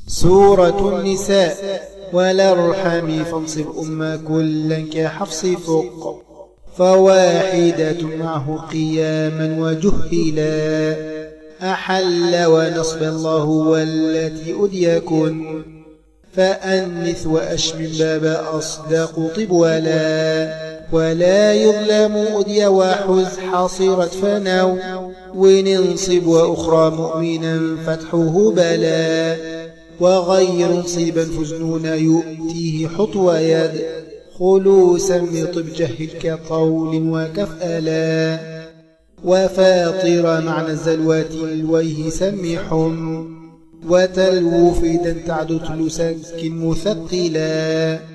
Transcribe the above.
سورة النساء. والأرحام فانصب كلا كحفص فق فواحدة معه قياما وجهلا أحل ونصب الله والتي أديكن فأنث وأشمم باب أصدق طب ولا يظلم أدي وحز حصرت فنو وننصب وأخرى مؤمنا فتحه بلا وغير صيبا فزنون يؤتيه حطو يد خلوسا بطب جهل كطول وكفألا وفاطر معنى الزلوات الويه سمحم وتلو فيدا تعد تلسك مثقلا